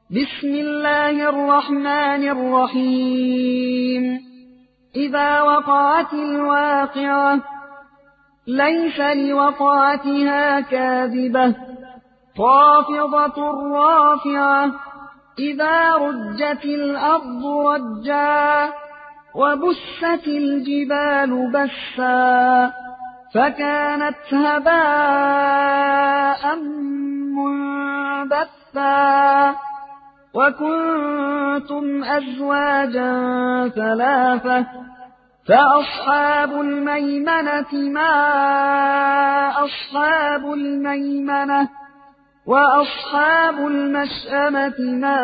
بسم الله الرحمن الرحيم إذا وقعت الواقعة ليس لوقعتها كاذبة خافضة رافعة إذا رجت الأرض رجا وبست الجبال بسا فكانت هباء منبثا وكنتم أزواجا ثلاثة فأصحاب الميمنة ما أصحاب الميمنة وأصحاب المشأمة ما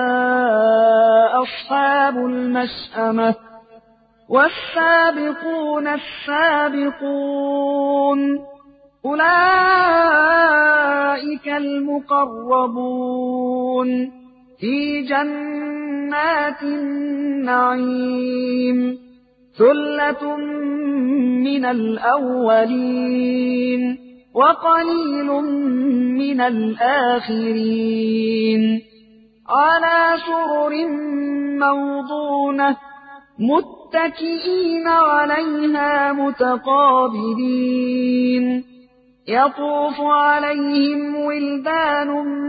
أصحاب المشأمة والسابقون السابقون أولئك المقربون في جنات النعيم ثلة من الأولين وقليل من الآخرين على سرر موضونة متكئين عليها متقابلين يطوف عليهم ولدان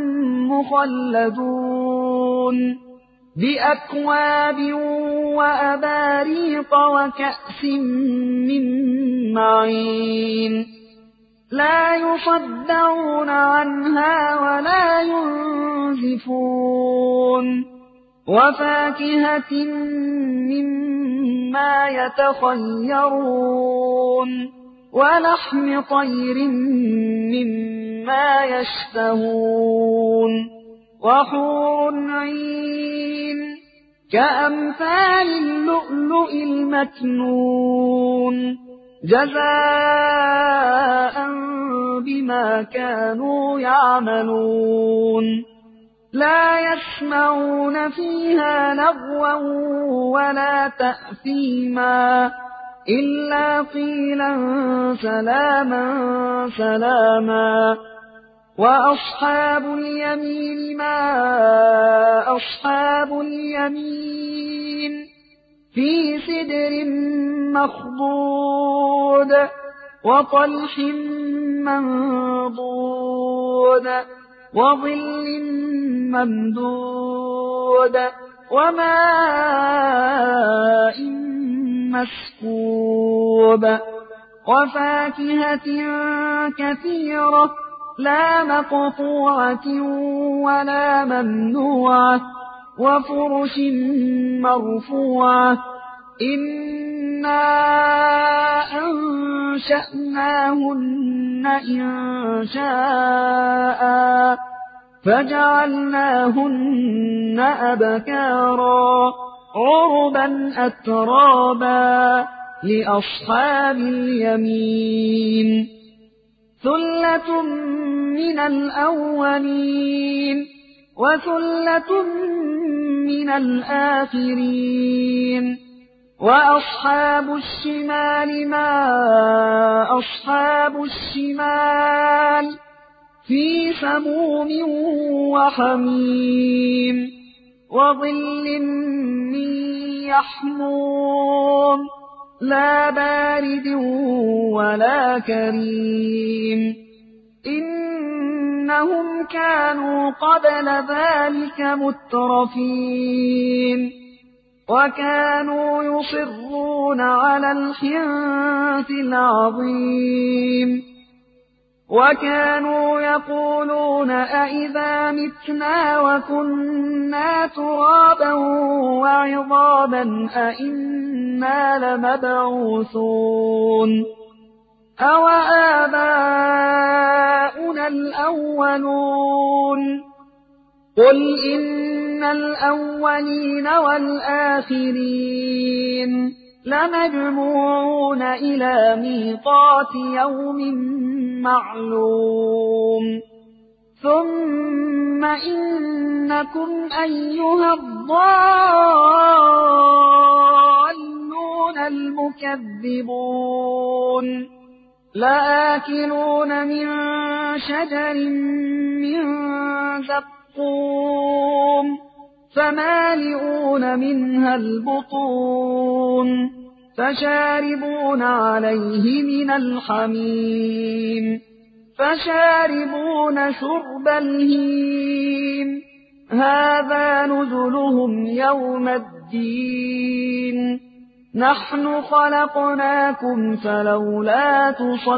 مخلدون بأكواب وأباريق وكأس من معين لا يصدعون عنها ولا ينزفون وفاكهة مما يتخيرون ولحم طير مما يشتهون وحور عين كأمثال اللؤلؤ المكنون جزاء بما كانوا يعملون لا يسمعون فيها لغوا ولا تأثيما إلا قيلا سلاما سلاما وأصحاب اليمين ما أصحاب اليمين في سدر مخضود وطلح منضود وظل ممدود وماء مسكوب وفاكهة كثيرة لا مقطوعة ولا ممنوعة وفرش مرفوعة إنا أنشأناهن إنشاء فجعلناهن أبكارا عربا أترابا لأصحاب اليمين ثلة من الأولين وثلة من الآخرين وأصحاب الشمال ما أصحاب الشمال في سموم وحميم وظل من يحموم لا بارد ولا كريم إنهم كانوا قبل ذلك مترفين وكانوا يصرون على الحنث العظيم وكانوا يقولون أئذا متنا وكنا ترابا وعظاما أئنا لمبعوثون أوآباؤنا الأولون قل إن الأولين والآخرين لمجموعون إلى ميقات يوم معلوم ثم إنكم أيها الضالون المكذبون لآكلون من شجر من زقوم فمالئون منها البطون فشاربون عليه من الحميم فشاربون شرب الهيم هذا نزلهم يوم الدين نحن خلقناكم فلولا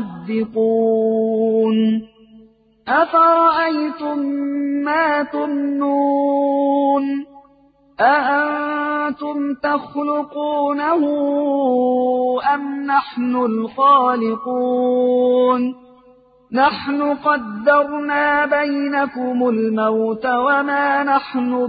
تصدقون أفرأيتم ما تمنون أأنتم تخلقونه أم نحن الخالقون نحن قدرنا بينكم الموت وما نحن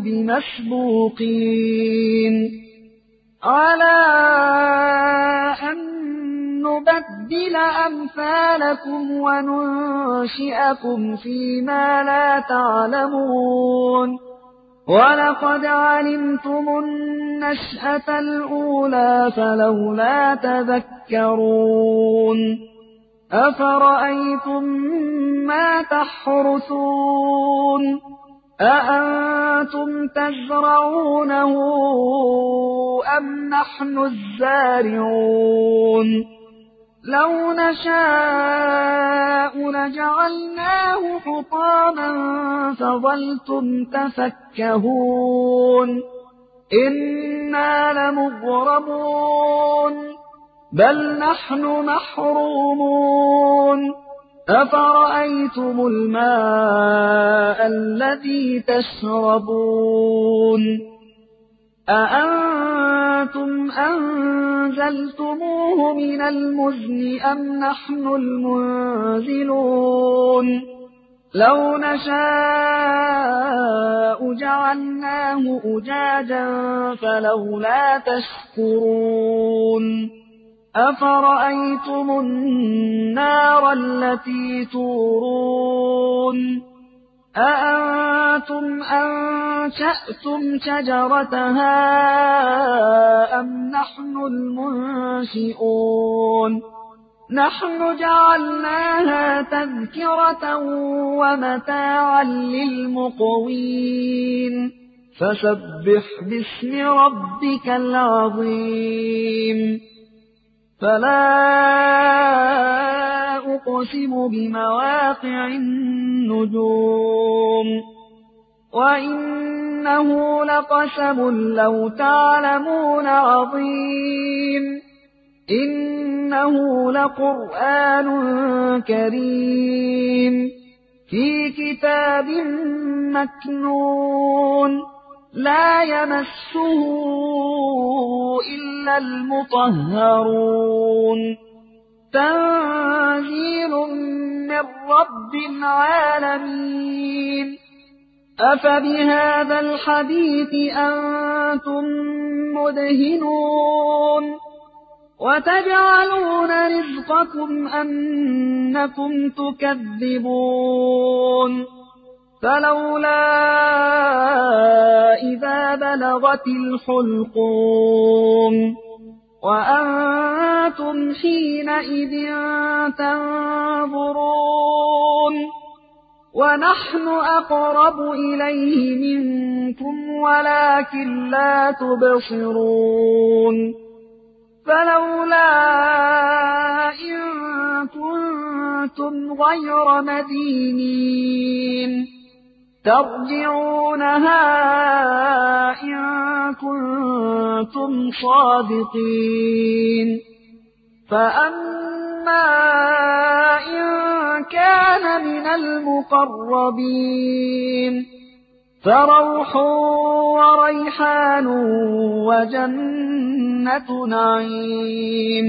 بمسبوقين على أن نبدل أمثالكم وننشئكم فيما لا تعلمون ولقد علمتم النشأة الأولى فلولا تذكرون أفرأيتم ما تحرثون أأنتم تزرعونه أم نحن الزارعون لو نشاء لجعلناه حطاما فظلتم تفكهون إنا لمغرمون بل نحن محرومون أفرأيتم الماء الذي تشربون أأنتم أنزلتموه من المزن أم نحن المنزلون لو نشاء جعلناه أجاجا فلولا تشكرون أفرأيتم النار التي تورون أأنتم أنشأتم شجرتها أم نحن المنشئون نحن جعلناها تذكرة ومتاعا للمقوين فسبح باسم ربك العظيم فلا أقسم بمواقع النجوم وإنه لقسم لو تعلمون عظيم إنه لقرآن كريم في كتاب مكنون لا يمسه إلا المطهرون تنزيل من رب العالمين أفبهذا الحديث أنتم مدهنون وتجعلون رزقكم أنكم تكذبون فلولا إذا بلغت الحلقوم وأنتم حينئذ تنظرون ونحن أقرب إليه منكم ولكن لا تبصرون فلولا إن كنتم غير مدينين ترجعونها إن كنتم صادقين فأما إن كان من المقربين فروح وريحان وجنة نعيم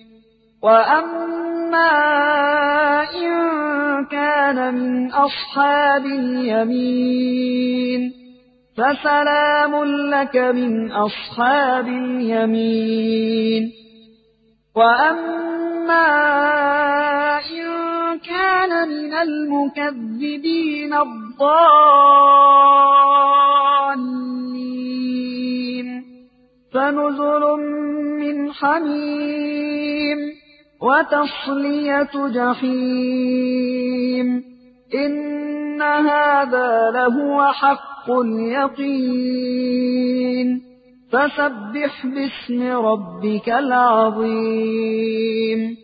وأما إن كان من أصحاب اليمين فسلام لك من أصحاب اليمين وأما إن كان من المكذبين الضالين فنزل من حميم وتصلية جحيم إن هذا لهو حق حق اليقين فسبح باسم ربك العظيم